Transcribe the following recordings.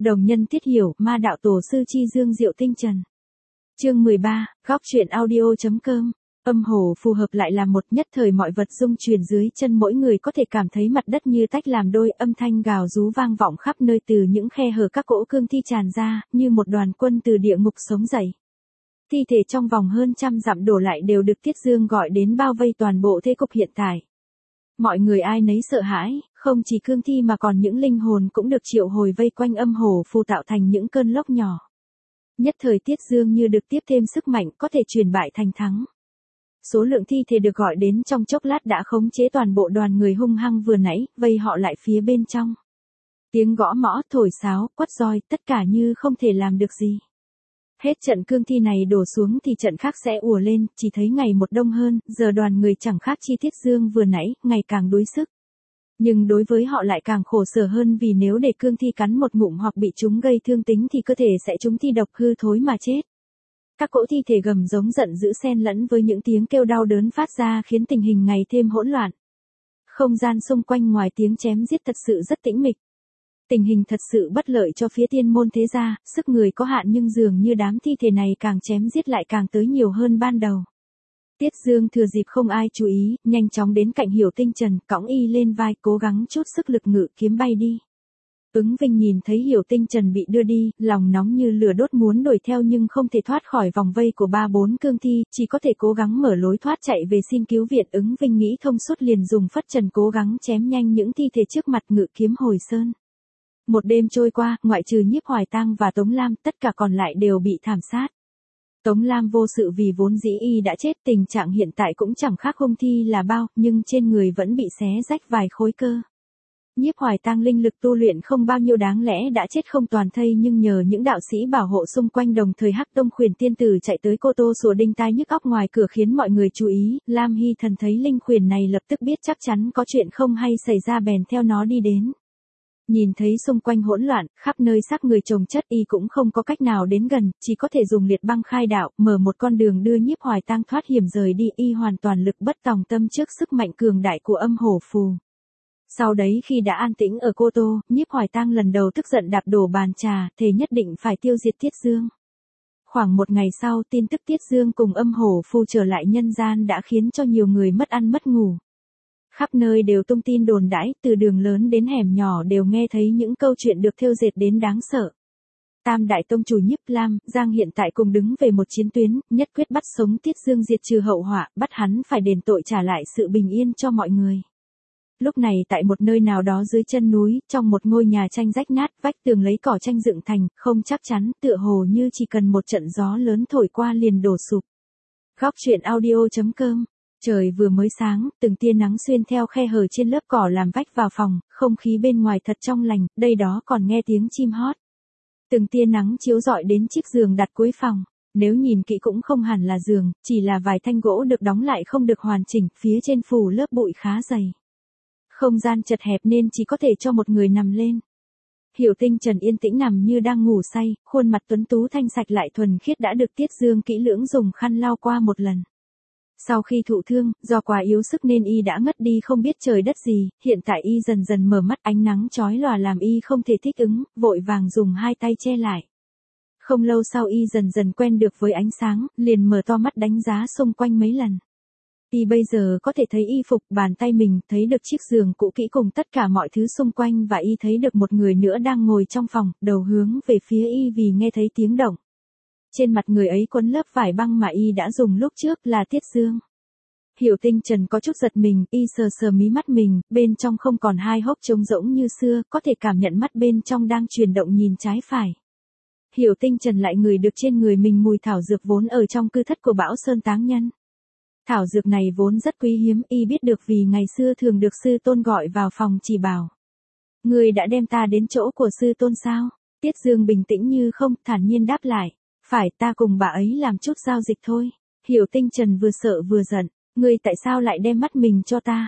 Đồng nhân Tiết Hiểu, ma đạo tổ sư chi dương diệu tinh trần. Chương 13, góc truyện audio.com. Âm hồ phù hợp lại là một nhất thời mọi vật rung chuyển dưới chân mỗi người có thể cảm thấy mặt đất như tách làm đôi, âm thanh gào rú vang vọng khắp nơi từ những khe hở các cỗ cương thi tràn ra, như một đoàn quân từ địa ngục sống dậy. Thi thể trong vòng hơn trăm dặm đổ lại đều được Tiết Dương gọi đến bao vây toàn bộ thế cục hiện tại. Mọi người ai nấy sợ hãi, không chỉ cương thi mà còn những linh hồn cũng được triệu hồi vây quanh âm hồ phù tạo thành những cơn lốc nhỏ. Nhất thời Tiết Dương như được tiếp thêm sức mạnh có thể chuyển bại thành thắng. Số lượng thi thể được gọi đến trong chốc lát đã khống chế toàn bộ đoàn người hung hăng vừa nãy, vây họ lại phía bên trong. Tiếng gõ mõ, thổi sáo, quất roi, tất cả như không thể làm được gì. Hết trận cương thi này đổ xuống thì trận khác sẽ ùa lên, chỉ thấy ngày một đông hơn, giờ đoàn người chẳng khác chi Tiết Dương vừa nãy, ngày càng đuối sức. Nhưng đối với họ lại càng khổ sở hơn vì nếu để cương thi cắn một ngụm hoặc bị chúng gây thương tính thì cơ thể sẽ chúng thi độc hư thối mà chết. Các cỗ thi thể gầm giống giận dữ xen lẫn với những tiếng kêu đau đớn phát ra khiến tình hình ngày thêm hỗn loạn. Không gian xung quanh ngoài tiếng chém giết thật sự rất tĩnh mịch. Tình hình thật sự bất lợi cho phía tiên môn thế gia, sức người có hạn nhưng dường như đám thi thể này càng chém giết lại càng tới nhiều hơn ban đầu. Tiết Dương thừa dịp không ai chú ý, nhanh chóng đến cạnh Hiểu Tinh Trần, cõng y lên vai, cố gắng chút sức lực ngự kiếm bay đi. Ứng Vinh nhìn thấy Hiểu Tinh Trần bị đưa đi, lòng nóng như lửa đốt muốn đuổi theo nhưng không thể thoát khỏi vòng vây của 3-4 cương thi, chỉ có thể cố gắng mở lối thoát chạy về xin cứu viện. Ứng Vinh nghĩ thông suốt liền dùng phất trần cố gắng chém nhanh những thi thể trước mặt ngự kiếm hồi sơn. Một đêm trôi qua, ngoại trừ Nhiếp Hoài Tang và Tống Lam, tất cả còn lại đều bị thảm sát. Tống Lam vô sự vì vốn dĩ y đã chết, tình trạng hiện tại cũng chẳng khác hung thi là bao, nhưng trên người vẫn bị xé rách vài khối cơ. Nhiếp Hoài Tang linh lực tu luyện không bao nhiêu đáng lẽ đã chết không toàn thây nhưng nhờ những đạo sĩ bảo hộ xung quanh đồng thời Hắc Tông Khuyển tiên tử chạy tới Cô Tô sủa đinh tai nhức óc ngoài cửa khiến mọi người chú ý. Lam Hy Thần thấy linh khuyển này lập tức biết chắc chắn có chuyện không hay xảy ra bèn theo nó đi đến. Nhìn thấy xung quanh hỗn loạn, khắp nơi xác người chồng chất y cũng không có cách nào đến gần, chỉ có thể dùng liệt băng khai đạo, mở một con đường đưa Nhiếp Hoài Tang thoát hiểm rời đi. Y hoàn toàn lực bất tòng tâm trước sức mạnh cường đại của âm hổ phù. Sau đấy khi đã an tĩnh ở Cô Tô, Nhiếp Hoài Tang lần đầu tức giận đạp đổ bàn trà, thề nhất định phải tiêu diệt Tiết Dương. Khoảng một ngày sau, tin tức Tiết Dương cùng âm hổ phù trở lại nhân gian đã khiến cho nhiều người mất ăn mất ngủ. Khắp nơi đều tung tin đồn đãi, từ đường lớn đến hẻm nhỏ đều nghe thấy những câu chuyện được thêu dệt đến đáng sợ. Tam đại tông chủ Nhiếp Lam, Giang hiện tại cùng đứng về một chiến tuyến, nhất quyết bắt sống Tiết Dương diệt trừ hậu họa, bắt hắn phải đền tội trả lại sự bình yên cho mọi người. Lúc này tại một nơi nào đó dưới chân núi, trong một ngôi nhà tranh rách nát, vách tường lấy cỏ tranh dựng thành, không chắc chắn, tựa hồ như chỉ cần một trận gió lớn thổi qua liền đổ sụp. Góc truyện audio.com. Trời vừa mới sáng, từng tia nắng xuyên theo khe hở trên lớp cỏ làm vách vào phòng, không khí bên ngoài thật trong lành, đây đó còn nghe tiếng chim hót. Từng tia nắng chiếu rọi đến chiếc giường đặt cuối phòng, nếu nhìn kỹ cũng không hẳn là giường, chỉ là vài thanh gỗ được đóng lại không được hoàn chỉnh, phía trên phủ lớp bụi khá dày. Không gian chật hẹp nên chỉ có thể cho một người nằm lên. Hiểu Tinh Trần yên tĩnh nằm như đang ngủ say, khuôn mặt tuấn tú thanh sạch lại thuần khiết đã được Tiết Dương kỹ lưỡng dùng khăn lau qua một lần. Sau khi thụ thương, do quá yếu sức nên y đã ngất đi không biết trời đất gì, hiện tại y dần dần mở mắt, ánh nắng chói lòa làm y không thể thích ứng, vội vàng dùng hai tay che lại. Không lâu sau y dần dần quen được với ánh sáng, liền mở to mắt đánh giá xung quanh mấy lần. Y bây giờ có thể thấy y phục, bàn tay mình, thấy được chiếc giường cũ kỹ cùng tất cả mọi thứ xung quanh và y thấy được một người nữa đang ngồi trong phòng, đầu hướng về phía y vì nghe thấy tiếng động. Trên mặt người ấy quấn lớp vải băng mà y đã dùng lúc trước là Tiết Dương. Hiểu Tinh Trần có chút giật mình, y sờ sờ mí mắt mình, bên trong không còn hai hốc trống rỗng như xưa, có thể cảm nhận mắt bên trong đang chuyển động nhìn trái phải. Hiểu Tinh Trần lại ngửi được trên người mình mùi thảo dược vốn ở trong cư thất của Bảo Sơn Táng Nhân. Thảo dược này vốn rất quý hiếm, y biết được vì ngày xưa thường được sư tôn gọi vào phòng chỉ bảo. Người đã đem ta đến chỗ của sư tôn sao? Tiết Dương bình tĩnh như không, thản nhiên đáp lại. Phải, ta cùng bà ấy làm chút giao dịch thôi. Hiểu Tinh Trần vừa sợ vừa giận. Ngươi tại sao lại đem mắt mình cho ta?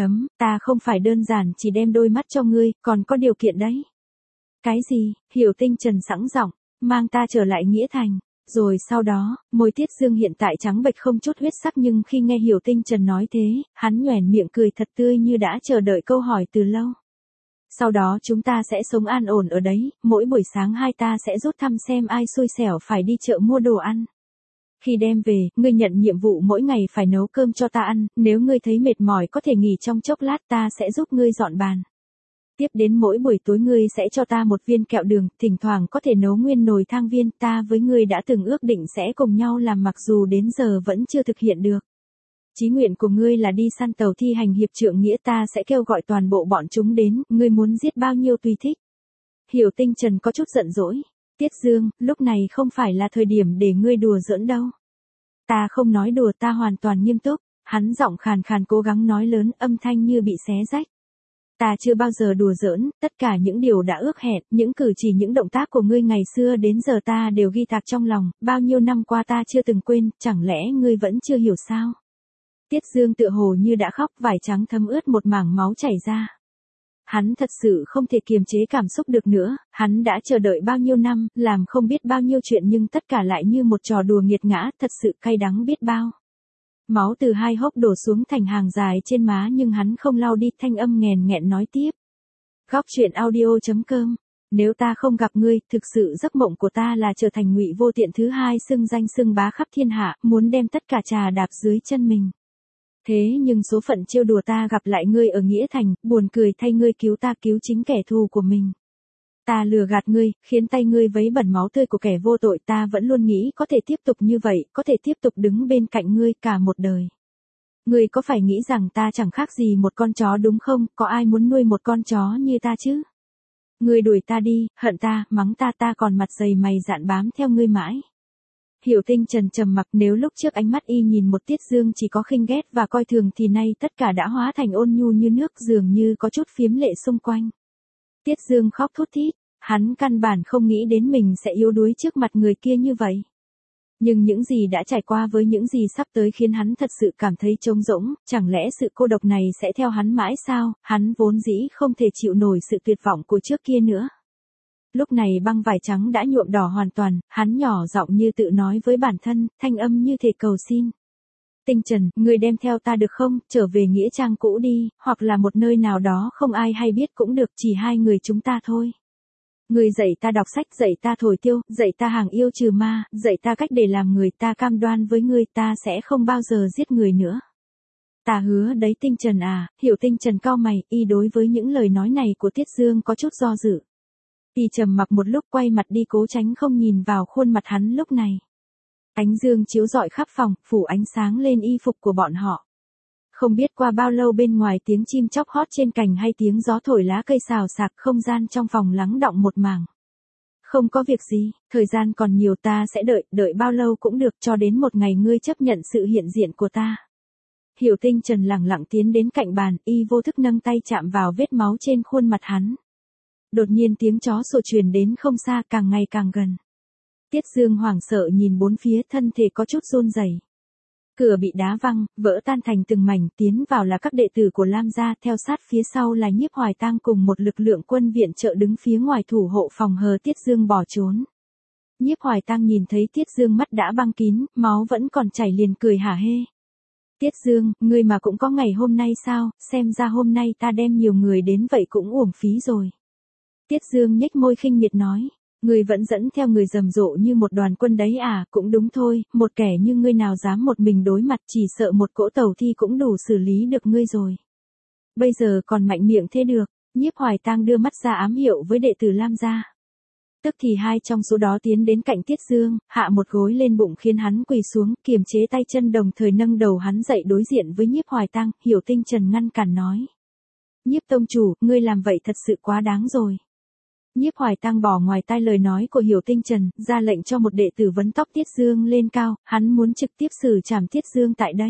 Ta không phải đơn giản chỉ đem đôi mắt cho ngươi, còn có điều kiện đấy. Cái gì? Hiểu Tinh Trần sẵn giọng, mang ta trở lại Nghĩa Thành. Rồi sau đó, môi Tiết Dương hiện tại trắng bệch không chút huyết sắc nhưng khi nghe Hiểu Tinh Trần nói thế, hắn nhoẻn miệng cười thật tươi như đã chờ đợi câu hỏi từ lâu. Sau đó chúng ta sẽ sống an ổn ở đấy, mỗi buổi sáng hai ta sẽ rút thăm xem ai xui xẻo phải đi chợ mua đồ ăn. Khi đem về, ngươi nhận nhiệm vụ mỗi ngày phải nấu cơm cho ta ăn, nếu ngươi thấy mệt mỏi có thể nghỉ trong chốc lát ta sẽ giúp ngươi dọn bàn. Tiếp đến mỗi buổi tối ngươi sẽ cho ta một viên kẹo đường, thỉnh thoảng có thể nấu nguyên nồi thang viên, ta với ngươi đã từng ước định sẽ cùng nhau làm mặc dù đến giờ vẫn chưa thực hiện được. Chí nguyện của ngươi là đi săn tàu thi hành hiệp trượng nghĩa, ta sẽ kêu gọi toàn bộ bọn chúng đến, ngươi muốn giết bao nhiêu tùy thích. Hiểu Tinh Trần có chút giận dỗi. Tiết Dương, lúc này không phải là thời điểm để ngươi đùa giỡn đâu. Ta không nói đùa, ta hoàn toàn nghiêm túc. Hắn giọng khàn khàn cố gắng nói lớn, âm thanh như bị xé rách. Ta chưa bao giờ đùa giỡn, tất cả những điều đã ước hẹn, những cử chỉ những động tác của ngươi ngày xưa đến giờ ta đều ghi tạc trong lòng, bao nhiêu năm qua ta chưa từng quên, chẳng lẽ ngươi vẫn chưa hiểu sao? Tiết Dương tựa hồ như đã khóc, vải trắng thấm ướt một mảng máu chảy ra. Hắn thật sự không thể kiềm chế cảm xúc được nữa, hắn đã chờ đợi bao nhiêu năm, làm không biết bao nhiêu chuyện nhưng tất cả lại như một trò đùa nghiệt ngã, thật sự cay đắng biết bao. Máu từ hai hốc đổ xuống thành hàng dài trên má nhưng hắn không lau đi, thanh âm nghèn nghẹn nói tiếp. Góc truyện audio.com. Nếu ta không gặp ngươi, thực sự giấc mộng của ta là trở thành Ngụy Vô Tiện thứ hai xưng danh xưng bá khắp thiên hạ, muốn đem tất cả trà đạp dưới chân mình. Thế nhưng số phận trêu đùa ta gặp lại ngươi ở Nghĩa Thành, buồn cười thay ngươi cứu ta cứu chính kẻ thù của mình. Ta lừa gạt ngươi, khiến tay ngươi vấy bẩn máu tươi của kẻ vô tội, ta vẫn luôn nghĩ có thể tiếp tục như vậy, có thể tiếp tục đứng bên cạnh ngươi cả một đời. Ngươi có phải nghĩ rằng ta chẳng khác gì một con chó đúng không, có ai muốn nuôi một con chó như ta chứ? Ngươi đuổi ta đi, hận ta, mắng ta, ta còn mặt dày mày dạn bám theo ngươi mãi. Hiểu Tinh Trần trầm mặc, nếu lúc trước ánh mắt y nhìn một Tiết Dương chỉ có khinh ghét và coi thường thì nay tất cả đã hóa thành ôn nhu như nước, dường như có chút phiếm lệ xung quanh. Tiết Dương khóc thút thít, hắn căn bản không nghĩ đến mình sẽ yếu đuối trước mặt người kia như vậy. Nhưng những gì đã trải qua với những gì sắp tới khiến hắn thật sự cảm thấy trống rỗng, chẳng lẽ sự cô độc này sẽ theo hắn mãi sao, hắn vốn dĩ không thể chịu nổi sự tuyệt vọng của trước kia nữa. Lúc này băng vải trắng đã nhuộm đỏ hoàn toàn, hắn nhỏ giọng như tự nói với bản thân, thanh âm như thể cầu xin. Tinh Trần, ngươi đem theo ta được không, trở về nghĩa trang cũ đi, hoặc là một nơi nào đó không ai hay biết cũng được, chỉ hai người chúng ta thôi. Ngươi dạy ta đọc sách, dạy ta thổi tiêu, dạy ta hàng yêu trừ ma, dạy ta cách để làm người, ta cam đoan với ngươi ta sẽ không bao giờ giết người nữa. Ta hứa đấy Tinh Trần à, Hiểu Tinh Trần cau mày, y đối với những lời nói này của Tiết Dương có chút do dự. Y trầm mặc một lúc quay mặt đi cố tránh không nhìn vào khuôn mặt hắn lúc này. Ánh dương chiếu rọi khắp phòng, phủ ánh sáng lên y phục của bọn họ. Không biết qua bao lâu bên ngoài tiếng chim chóc hót trên cành hay tiếng gió thổi lá cây xào xạc, không gian trong phòng lắng đọng một mảng. Không có việc gì, thời gian còn nhiều, ta sẽ đợi bao lâu cũng được, cho đến một ngày ngươi chấp nhận sự hiện diện của ta. Hiểu Tinh Trần lẳng lặng tiến đến cạnh bàn, y vô thức nâng tay chạm vào vết máu trên khuôn mặt hắn. Đột nhiên tiếng chó sủa truyền đến không xa, càng ngày càng gần. Tiết Dương hoảng sợ nhìn bốn phía, thân thể có chút run rẩy. Cửa bị đá văng, vỡ tan thành từng mảnh, tiến vào là các đệ tử của Lam gia, theo sát phía sau là Nhiếp Hoài Tang cùng một lực lượng quân viện trợ đứng phía ngoài thủ hộ phòng hờ Tiết Dương bỏ trốn. Nhiếp Hoài Tang nhìn thấy Tiết Dương mắt đã băng kín, máu vẫn còn chảy liền cười hả hê. Tiết Dương, ngươi mà cũng có ngày hôm nay sao, xem ra hôm nay ta đem nhiều người đến vậy cũng uổng phí rồi. Tiết Dương nhếch môi khinh miệt nói, ngươi vẫn dẫn theo người rầm rộ như một đoàn quân đấy à, cũng đúng thôi, một kẻ như ngươi nào dám một mình đối mặt, chỉ sợ một cỗ tàu thi cũng đủ xử lý được ngươi rồi. Bây giờ còn mạnh miệng thế được, Nhiếp Hoài Tang đưa mắt ra ám hiệu với đệ tử Lam gia. Tức thì hai trong số đó tiến đến cạnh Tiết Dương, hạ một gối lên bụng khiến hắn quỳ xuống, kiềm chế tay chân đồng thời nâng đầu hắn dậy đối diện với Nhiếp Hoài Tang. Hiểu Tinh Trần ngăn cản nói. Nhiếp tông chủ, ngươi làm vậy thật sự quá đáng rồi. Nhiếp Hoài Tang bỏ ngoài tai lời nói của Hiểu Tinh Trần, ra lệnh cho một đệ tử vấn tóc Tiết Dương lên cao, hắn muốn trực tiếp xử trảm Tiết Dương tại đây.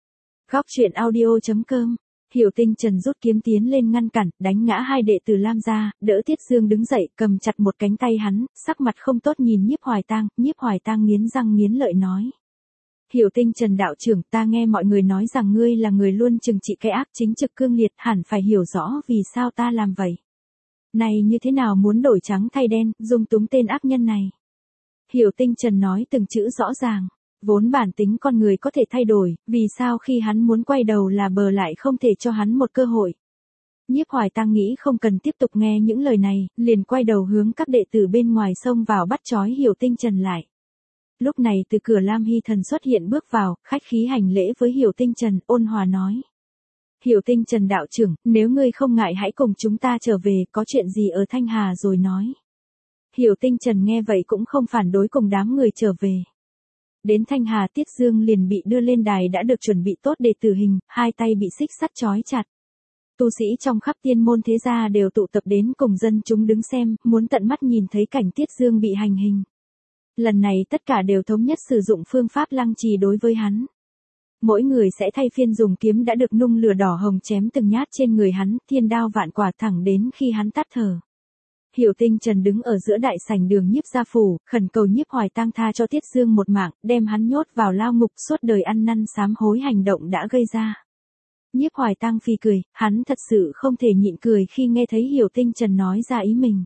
Góc truyện audio.com. Hiểu Tinh Trần rút kiếm tiến lên ngăn cản, đánh ngã hai đệ tử Lam gia, đỡ Tiết Dương đứng dậy, cầm chặt một cánh tay hắn, sắc mặt không tốt nhìn Nhiếp Hoài Tang nghiến răng nghiến lợi nói. Hiểu Tinh Trần đạo trưởng, ta nghe mọi người nói rằng ngươi là người luôn trừng trị cái ác, chính trực cương liệt, hẳn phải hiểu rõ vì sao ta làm vậy. Này như thế nào muốn đổi trắng thay đen, dung túng tên ác nhân này. Hiểu Tinh Trần nói từng chữ rõ ràng. Vốn bản tính con người có thể thay đổi, vì sao khi hắn muốn quay đầu là bờ lại không thể cho hắn một cơ hội. Nhiếp Hoài Tăng nghĩ không cần tiếp tục nghe những lời này, liền quay đầu hướng các đệ tử bên ngoài xông vào bắt trói Hiểu Tinh Trần lại. Lúc này từ cửa Lam Hy Thần xuất hiện bước vào, khách khí hành lễ với Hiểu Tinh Trần, ôn hòa nói. Hiểu Tinh Trần đạo trưởng, nếu ngươi không ngại hãy cùng chúng ta trở về, có chuyện gì ở Thanh Hà rồi nói. Hiểu Tinh Trần nghe vậy cũng không phản đối cùng đám người trở về. Đến Thanh Hà Tiết Dương liền bị đưa lên đài đã được chuẩn bị tốt để tử hình, hai tay bị xích sắt trói chặt. Tu sĩ trong khắp tiên môn thế gia đều tụ tập đến cùng dân chúng đứng xem, muốn tận mắt nhìn thấy cảnh Tiết Dương bị hành hình. Lần này tất cả đều thống nhất sử dụng phương pháp lăng trì đối với hắn. Mỗi người sẽ thay phiên dùng kiếm đã được nung lửa đỏ hồng chém từng nhát trên người hắn, thiên đao vạn quả thẳng đến khi hắn tắt thở. Hiểu Tinh Trần đứng ở giữa đại sảnh đường Nhiếp gia phủ, khẩn cầu Nhiếp Hoài Tăng tha cho Tiết Dương một mạng, đem hắn nhốt vào lao ngục suốt đời ăn năn sám hối hành động đã gây ra. Nhiếp Hoài Tăng phì cười, hắn thật sự không thể nhịn cười khi nghe thấy Hiểu Tinh Trần nói ra ý mình.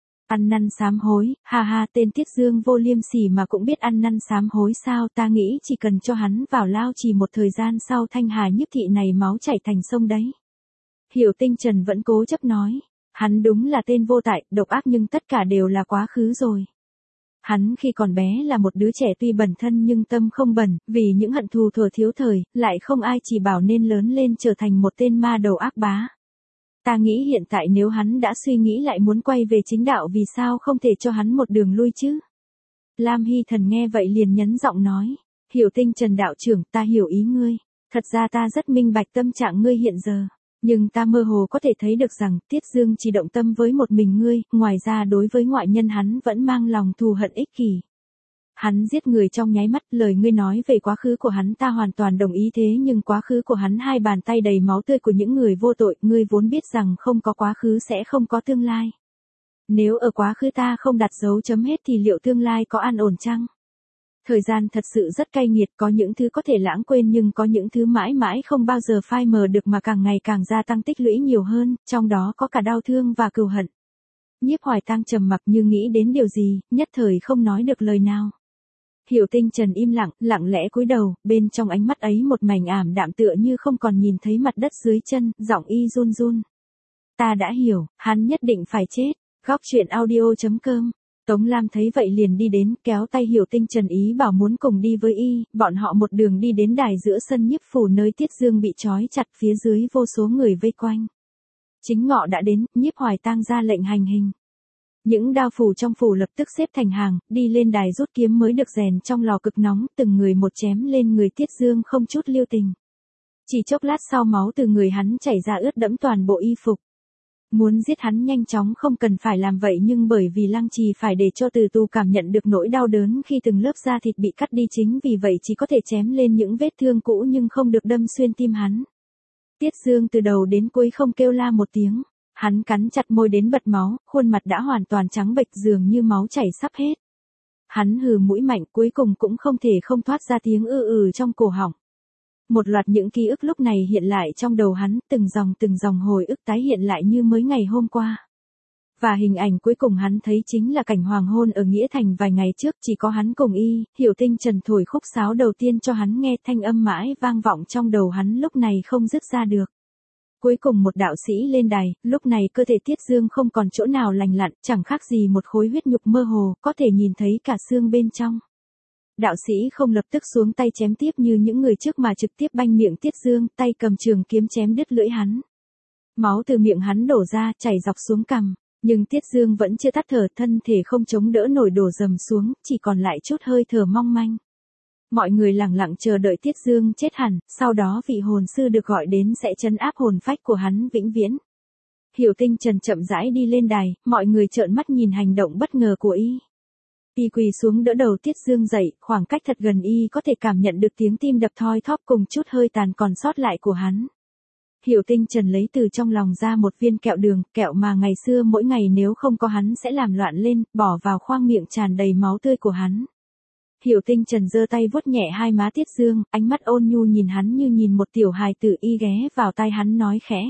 Ăn năn sám hối, ha ha, tên Tiết Dương vô liêm sỉ mà cũng biết ăn năn sám hối sao, ta nghĩ chỉ cần cho hắn vào lao chỉ một thời gian sau Thanh Hà Nhiếp thị này máu chảy thành sông đấy. Hiểu Tinh Trần vẫn cố chấp nói, hắn đúng là tên vô tại, độc ác nhưng tất cả đều là quá khứ rồi. Hắn khi còn bé là một đứa trẻ tuy bẩn thân nhưng tâm không bẩn, vì những hận thù thuở thiếu thời, lại không ai chỉ bảo nên lớn lên trở thành một tên ma đầu ác bá. Ta nghĩ hiện tại nếu hắn đã suy nghĩ lại muốn quay về chính đạo vì sao không thể cho hắn một đường lui chứ? Lam Hy Thần nghe vậy liền nhấn giọng nói, Hiểu Tinh Trần đạo trưởng, ta hiểu ý ngươi. Thật ra ta rất minh bạch tâm trạng ngươi hiện giờ. Nhưng ta mơ hồ có thể thấy được rằng Tiết Dương chỉ động tâm với một mình ngươi, ngoài ra đối với ngoại nhân hắn vẫn mang lòng thù hận ích kỷ. Hắn giết người trong nháy mắt, lời ngươi nói về quá khứ của hắn ta hoàn toàn đồng ý thế nhưng quá khứ của hắn hai bàn tay đầy máu tươi của những người vô tội, ngươi vốn biết rằng không có quá khứ sẽ không có tương lai. Nếu ở quá khứ ta không đặt dấu chấm hết thì liệu tương lai có an ổn chăng? Thời gian thật sự rất cay nghiệt, có những thứ có thể lãng quên nhưng có những thứ mãi mãi không bao giờ phai mờ được mà càng ngày càng gia tăng tích lũy nhiều hơn, trong đó có cả đau thương và cừu hận. Nhiếp Hoài Tăng trầm mặc như nghĩ đến điều gì, nhất thời không nói được lời nào. Hiểu Tinh Trần im lặng, lặng lẽ cúi đầu, bên trong ánh mắt ấy một mảnh ảm đạm tựa như không còn nhìn thấy mặt đất dưới chân, giọng y run run. Ta đã hiểu, hắn nhất định phải chết. Góc truyện audio.com. Tống Lam thấy vậy liền đi đến, kéo tay Hiểu Tinh Trần ý bảo muốn cùng đi với y, bọn họ một đường đi đến đài giữa sân Nhiếp phủ nơi Tiết Dương bị trói chặt, phía dưới vô số người vây quanh. Chính ngọ đã đến, Nhiếp Hoài Tăng ra lệnh hành hình. Những đao phủ trong phủ lập tức xếp thành hàng, đi lên đài rút kiếm mới được rèn trong lò cực nóng, từng người một chém lên người Tiết Dương không chút lưu tình. Chỉ chốc lát sau máu từ người hắn chảy ra ướt đẫm toàn bộ y phục. Muốn giết hắn nhanh chóng không cần phải làm vậy nhưng bởi vì lăng trì phải để cho tử tù cảm nhận được nỗi đau đớn khi từng lớp da thịt bị cắt đi chính vì vậy chỉ có thể chém lên những vết thương cũ nhưng không được đâm xuyên tim hắn. Tiết Dương từ đầu đến cuối không kêu la một tiếng. Hắn cắn chặt môi đến bật máu, khuôn mặt đã hoàn toàn trắng bệch dường như máu chảy sắp hết. Hắn hừ mũi mạnh cuối cùng cũng không thể không thoát ra tiếng trong cổ họng. Một loạt những ký ức lúc này hiện lại trong đầu hắn, từng dòng hồi ức tái hiện lại như mới ngày hôm qua. Và hình ảnh cuối cùng hắn thấy chính là cảnh hoàng hôn ở Nghĩa Thành vài ngày trước, chỉ có hắn cùng y, Hiểu Tinh Trần thổi khúc sáo đầu tiên cho hắn nghe, thanh âm mãi vang vọng trong đầu hắn lúc này không dứt ra được. Cuối cùng một đạo sĩ lên đài, lúc này cơ thể Tiết Dương không còn chỗ nào lành lặn, chẳng khác gì một khối huyết nhục mơ hồ, có thể nhìn thấy cả xương bên trong. Đạo sĩ không lập tức xuống tay chém tiếp như những người trước mà trực tiếp banh miệng Tiết Dương, tay cầm trường kiếm chém đứt lưỡi hắn. Máu từ miệng hắn đổ ra, chảy dọc xuống cằm, nhưng Tiết Dương vẫn chưa tắt thở, thân thể không chống đỡ nổi đổ dầm xuống, chỉ còn lại chút hơi thở mong manh. Mọi người lặng lặng chờ đợi Tiết Dương chết hẳn, sau đó vị hồn sư được gọi đến sẽ trấn áp hồn phách của hắn vĩnh viễn. Hiểu Tinh Trần chậm rãi đi lên đài, mọi người trợn mắt nhìn hành động bất ngờ của y. Y quỳ xuống đỡ đầu Tiết Dương dậy, khoảng cách thật gần y có thể cảm nhận được tiếng tim đập thoi thóp cùng chút hơi tàn còn sót lại của hắn. Hiểu Tinh Trần lấy từ trong lòng ra một viên kẹo đường, kẹo mà ngày xưa mỗi ngày nếu không có hắn sẽ làm loạn lên, bỏ vào khoang miệng tràn đầy máu tươi của hắn. Hiểu Tinh Trần giơ tay vuốt nhẹ hai má Tiết Dương, ánh mắt ôn nhu nhìn hắn như nhìn một tiểu hài tử, y ghé vào tai hắn nói khẽ.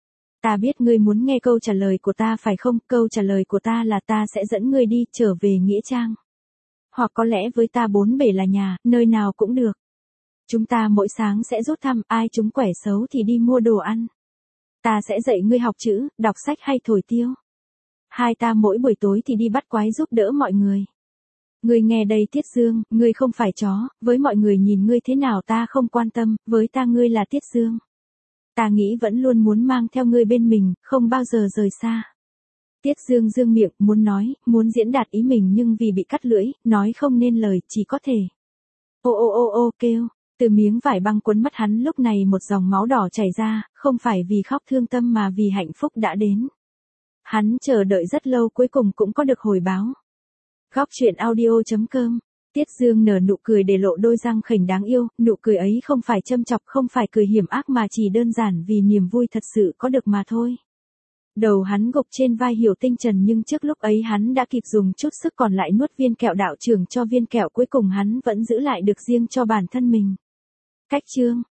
Ta biết ngươi muốn nghe câu trả lời của ta phải không? Câu trả lời của ta là ta sẽ dẫn ngươi đi trở về Nghĩa Trang. Hoặc có lẽ với ta bốn bể là nhà, nơi nào cũng được. Chúng ta mỗi sáng sẽ rút thăm, ai chúng quẻ xấu thì đi mua đồ ăn. Ta sẽ dạy ngươi học chữ, đọc sách hay thổi tiêu. Hai ta mỗi buổi tối thì đi bắt quái giúp đỡ mọi người. Ngươi nghe đây Tiết Dương, ngươi không phải chó, với mọi người nhìn ngươi thế nào ta không quan tâm, với ta ngươi là Tiết Dương. Ta nghĩ vẫn luôn muốn mang theo ngươi bên mình, không bao giờ rời xa. Tiết Dương dương miệng, muốn nói, muốn diễn đạt ý mình nhưng vì bị cắt lưỡi, nói không nên lời, chỉ có thể. Ô ô ô ô kêu, từ miếng vải băng quấn mắt hắn lúc này một dòng máu đỏ chảy ra, không phải vì khóc thương tâm mà vì hạnh phúc đã đến. Hắn chờ đợi rất lâu cuối cùng cũng có được hồi báo. Góc chuyện audio.com. Tiết Dương nở nụ cười để lộ đôi răng khểnh đáng yêu, nụ cười ấy không phải châm chọc, không phải cười hiểm ác mà chỉ đơn giản vì niềm vui thật sự có được mà thôi. Đầu hắn gục trên vai Hiểu Tinh Trần nhưng trước lúc ấy hắn đã kịp dùng chút sức còn lại nuốt viên kẹo đạo trưởng cho viên kẹo cuối cùng hắn vẫn giữ lại được riêng cho bản thân mình. Cách chương